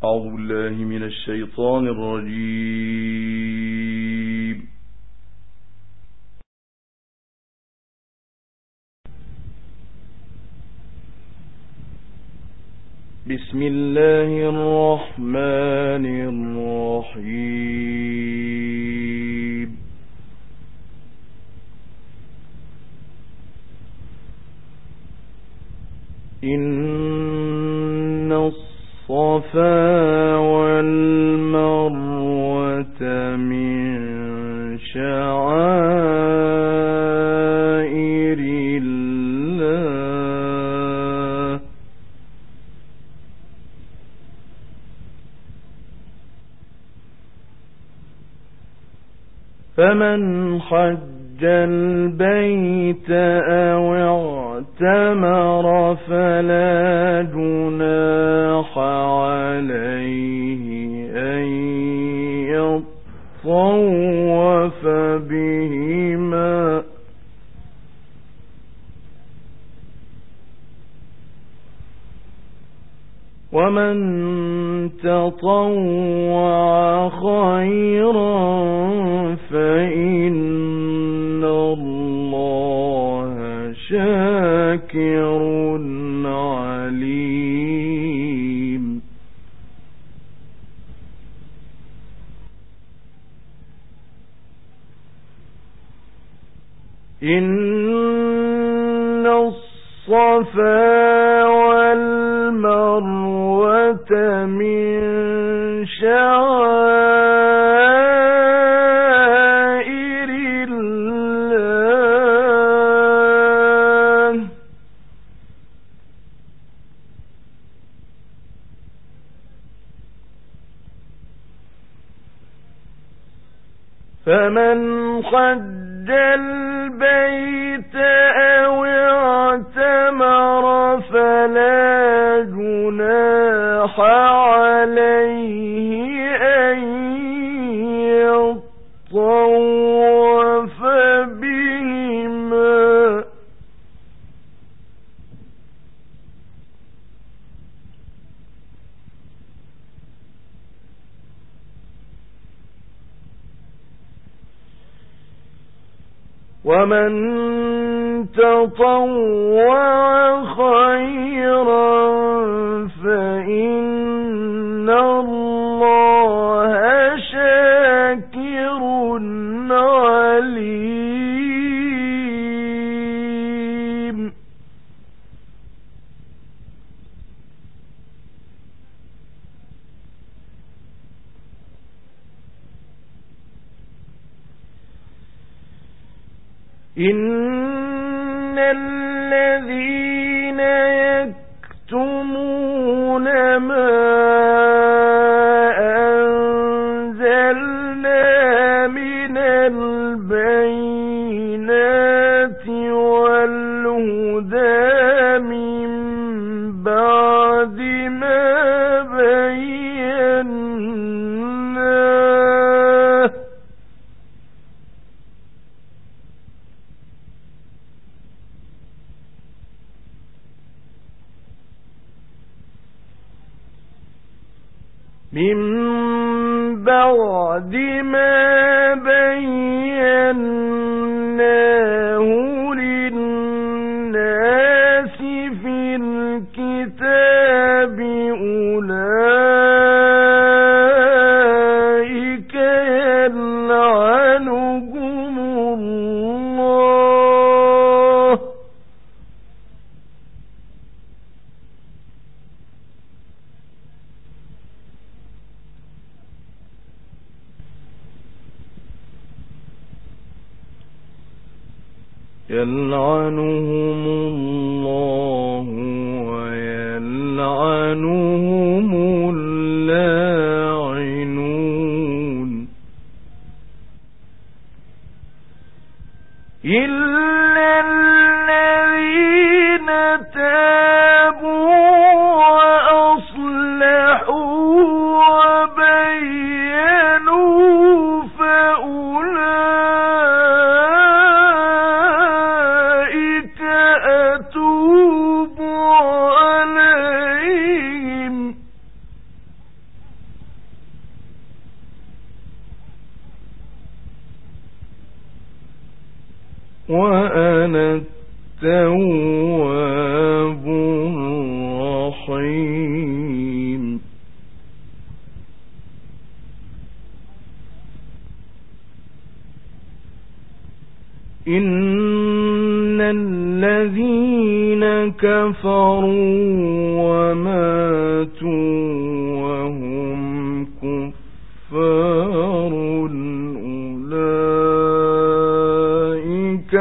أعوذ بالله من الشيطان الرجيم. بسم الله الرحمن الرحيم. إن الصفا والمروة من شعائر الله، فمن حج البيت أو اعتمر فلا جناح عليه أن يطوف بهما، ومن تطوع خيرا فإن الله شاكر عليم. إن الصفا والمروة من شعائر الله، فمن حج البيت أو اعتمر فلا جناح عليه أن يطوف بهما، ومن تطوع خيرا فإن الله شاكر عليم. إن الذين يكتمون ما أنزلنا من البينات والهدى من بعد ما بيناه للناس في الكتاب، أولئك يلعنهم الله، ويلعنهم اللاعنون. إلا الذين تابوا وأصلحوا وبينوا فأولئك أتوب عليهم، التواب الرحيم. إن الذين كفروا وماتوا وهم كفار أولئك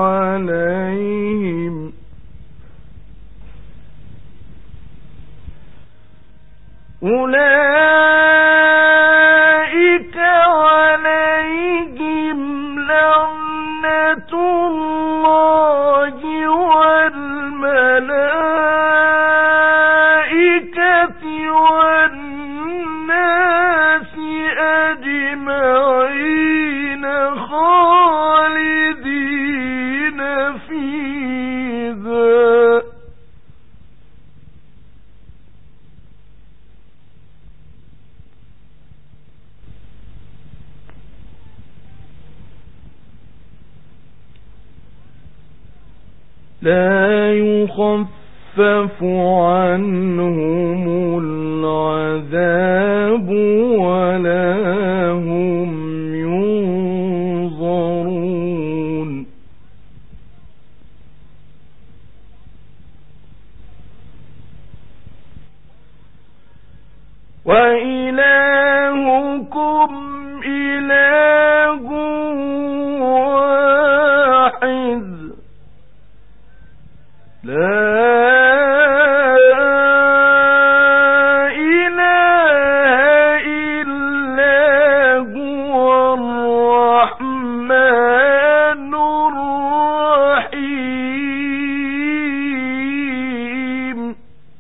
عليهم لعنة الله والملائكة والناس أجمعين خالدين فيها. لا يخفف عنهم العذاب ولا هم ينظرون. وإلهكم إله واحد لا إله إلا هو الرحمن الرحيم.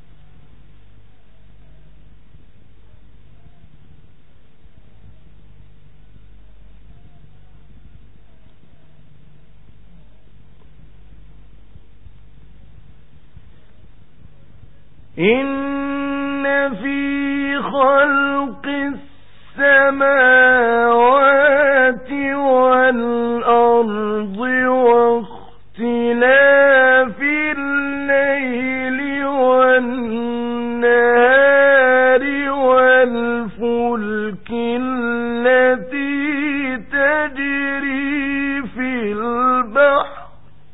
إن في خلق السماوات والأرض واختلاف الليل والنهار والفلك التي تجري في البحر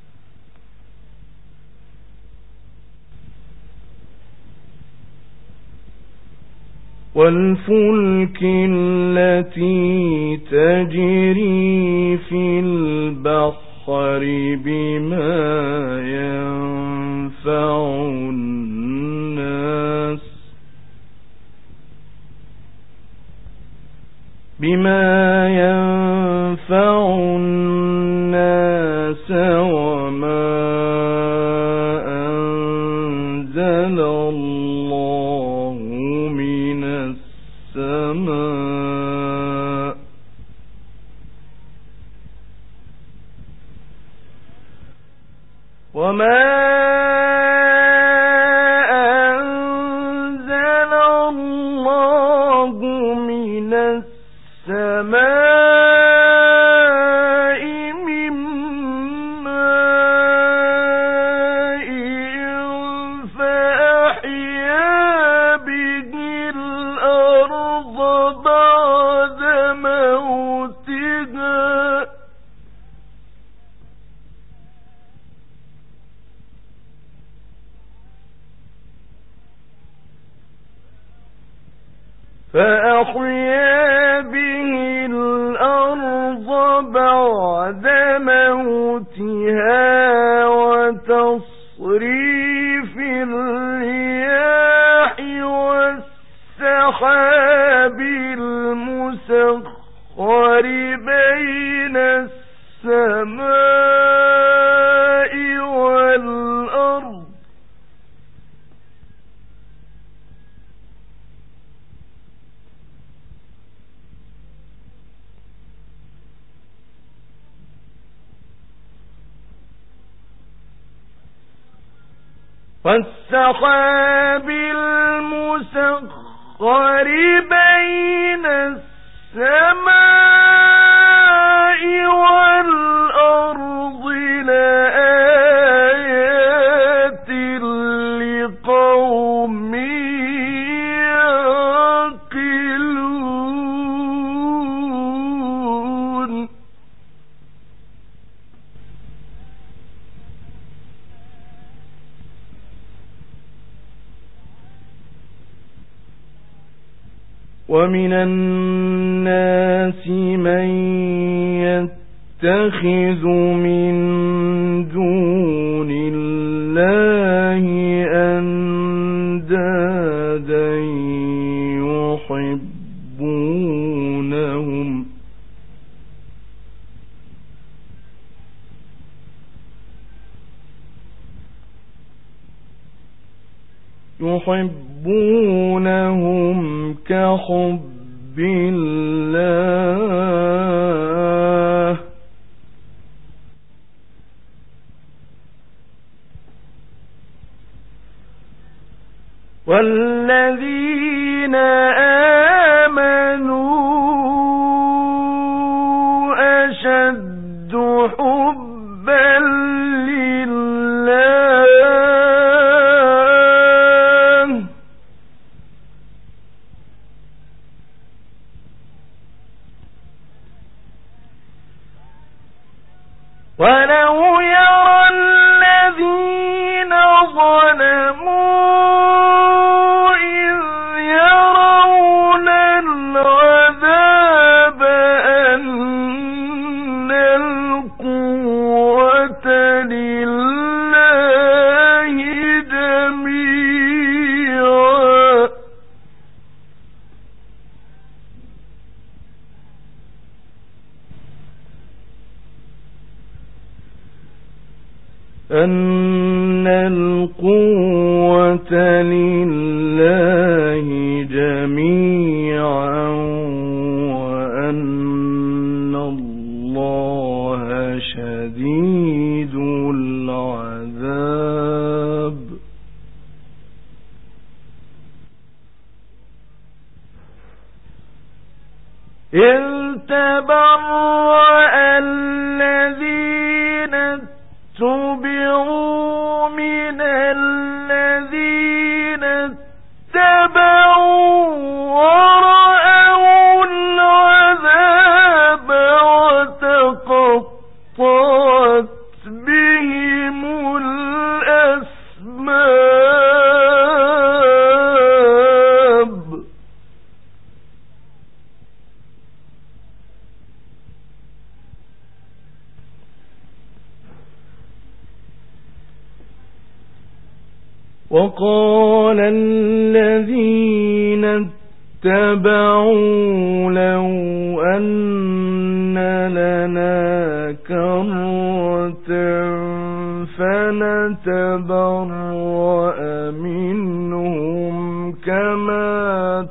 بما ينفع الناس وما أنزل الله من السماء من ماء فأحيا به الأرض بعد موتها وتصريف الرياح والسحاب المسخر بين السماء والأرض والسحاب المسخر بين السماء والأرض لآيات ومن الناس من يتخذ من دون الله أندادا يحبونهم كحب الله والذين آمنوا أشد حبا لله ولو يرى الذين ظلموا أن القوة لله جميعا وأن الله شديد العذاب إذ تبرأ الذين اتبعوا من الذين اتبعوا ورأوا العذاب وتقطعت بهم الأسباب وقال الذين اتبعوا لو أن لنا كرة فنتبرأ منهم كما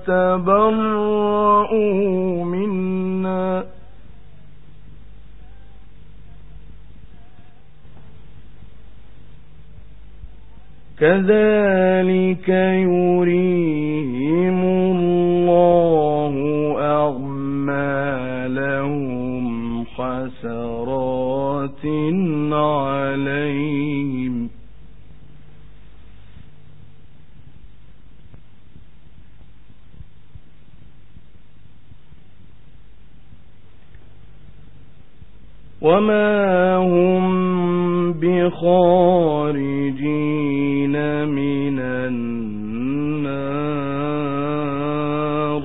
تبرؤوا منا كذلك يريهم الله أعمالهم حسرات عليهم وما هم بخارجين من النار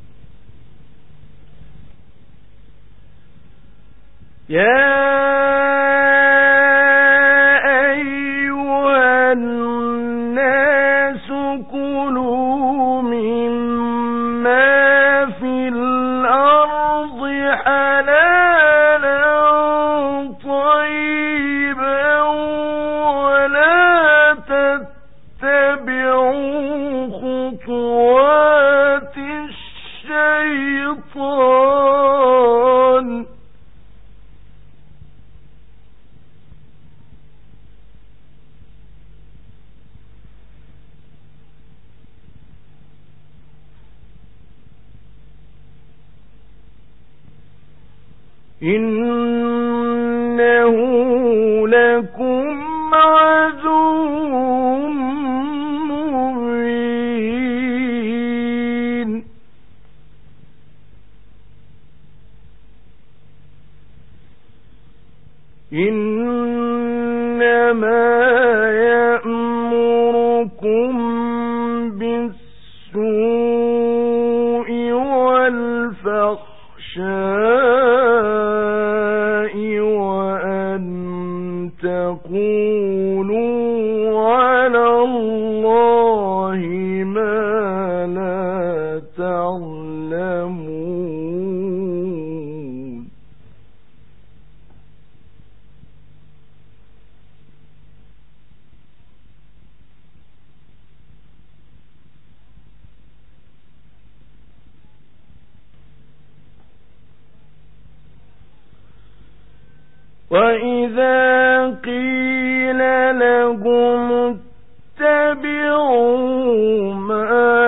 يا أيها الناس كلوا مما في الأرض حلالا طيبا ولا تتبعوا خطوات الشيطان إنه لكم عدو مبين إنما يأمركم بالسوء وإذا قيل لهم اتبعوا ما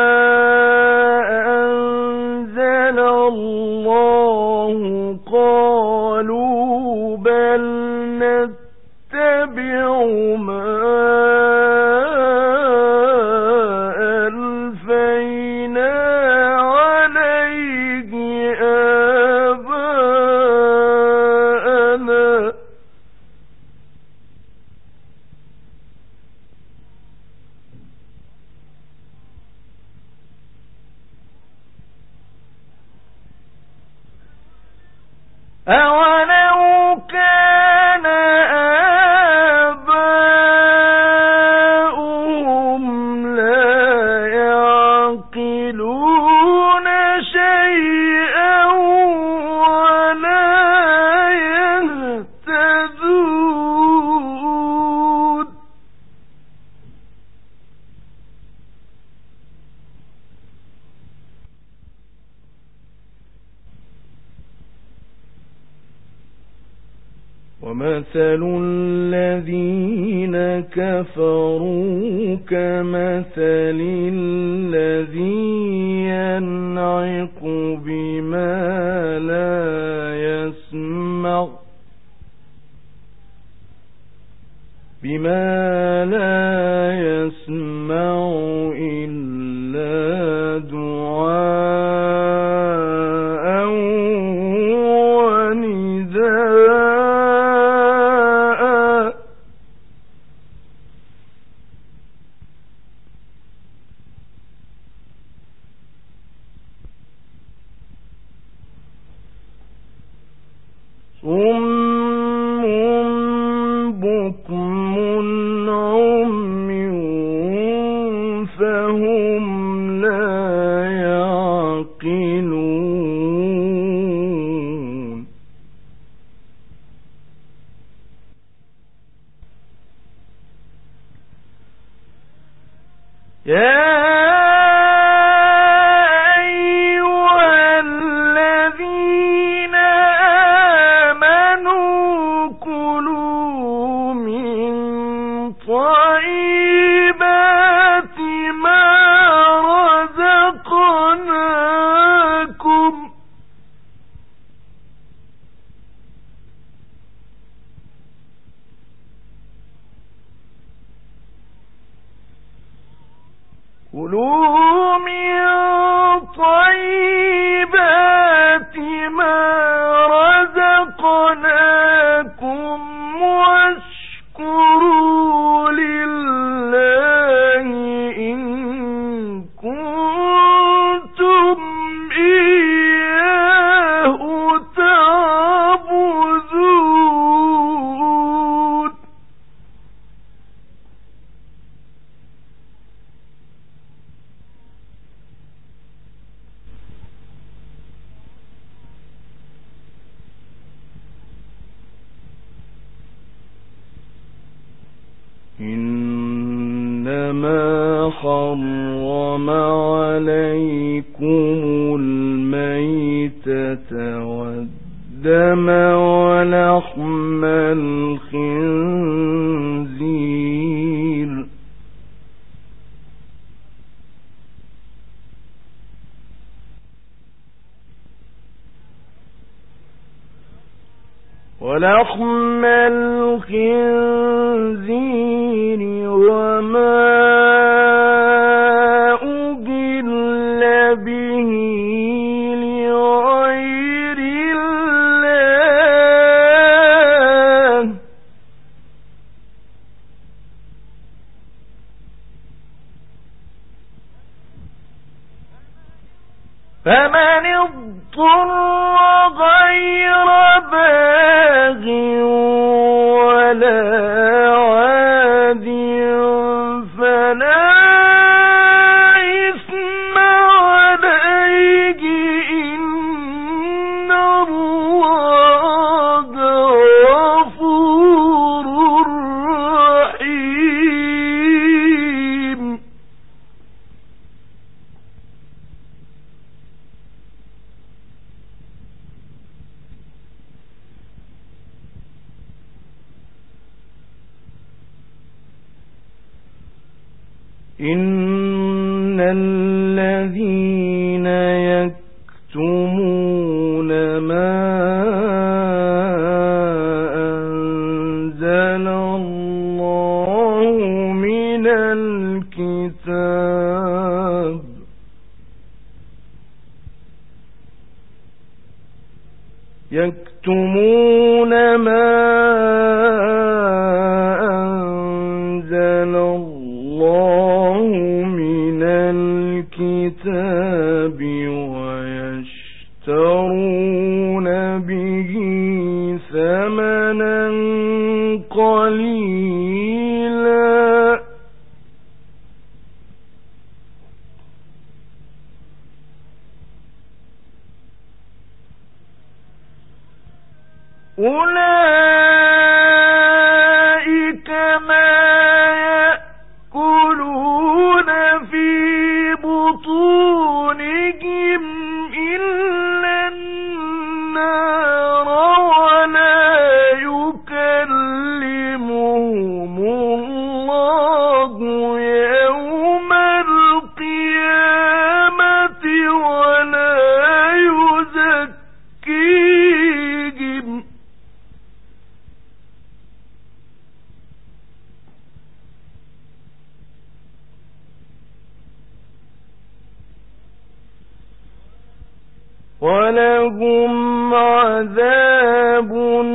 أنزل الله قالوا بل نتبع ما ألفينا عليه آباءنا أولو كان آباؤهم لا يعقلون شيئا ولا يهتدون ومثل الذين كفروا كمثل الذي ينعق بما لا يسمع إلا دعاء ونداء صم بكم عمي فهم لا يعقلون يا أيها الذين آمنوا كلوا من طيبات ما رزقناكم كلوا من طيبات ما رزقناكم واشكروا لله إن كنتم إياه تعبدون إنما حرم عليكم الميتة والدم ولحم الخنزير وما أهل به لغير الله فمن اضطر غير باغ ولا عاد فلا إثم عليه إن الله غفور رحيم إن الذين يكتمون ما أنزل الله من الكتاب يكتمون ما أنزل الله من الكتاب ويشترون به ثمنا قليلا أولئك ما يأكلون في بطونهم إلا النار ولا يكلمهم الله يوم القيامة ولا يزكيهم ولهم عذاب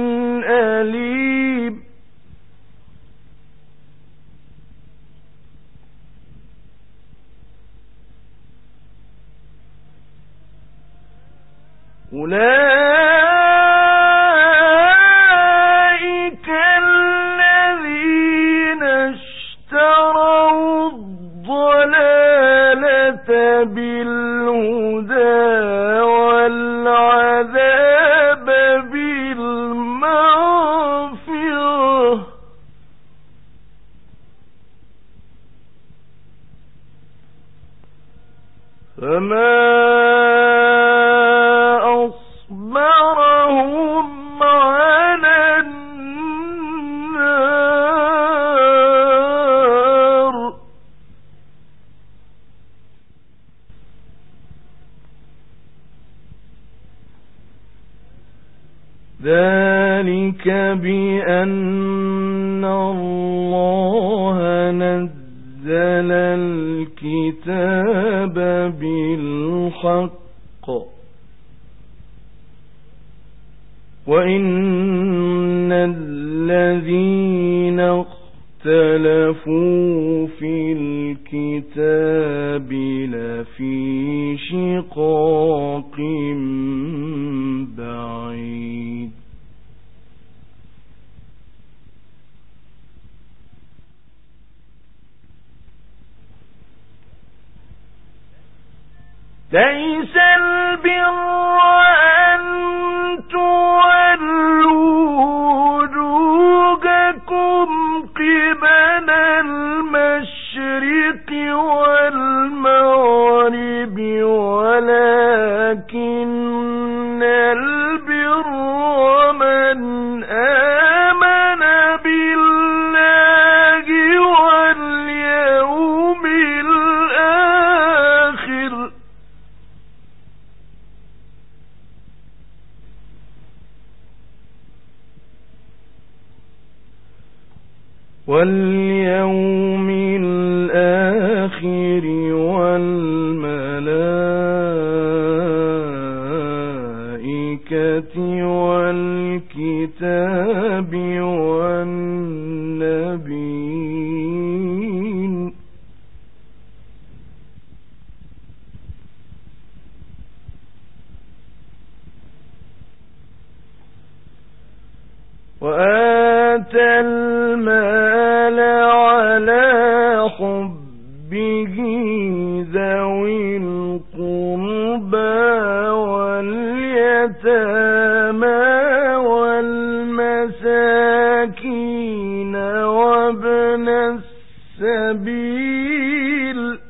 أليم أولئك الذين اشتروا الضلالة بالهدى والعذاب بالمغفرة فما أصبرهم على النار ذلك بأن الله نزل الكتاب بالحق وإن الذين اختلفوا في الكتاب لفي شقاق بعيد ليس البر أن تولوا وجوهكم قبل المشرق والمغرب ولكن البر من آمن بالله واليوم الآخر والملائكة والكتاب والنبيين وآتى المال على حبه ذوي القربى واليتامى والمساكين وابن السبيل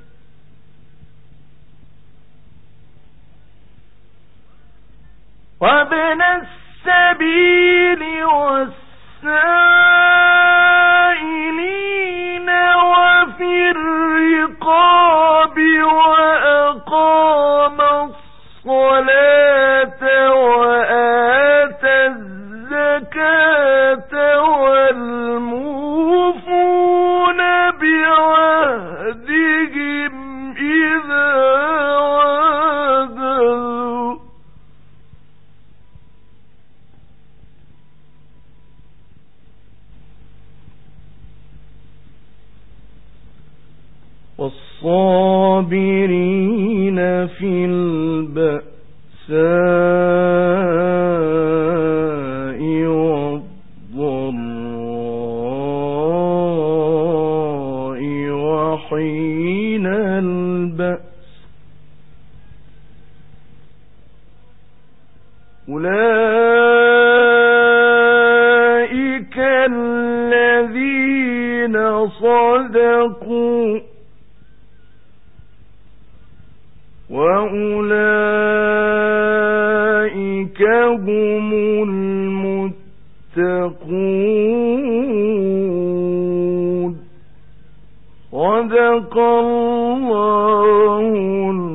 والسائلين وفي الرقاب والصابرين في البأساء والضراء وحين البأس أولئك الذين صدقوا وأولئك هم المتقون. صدق الله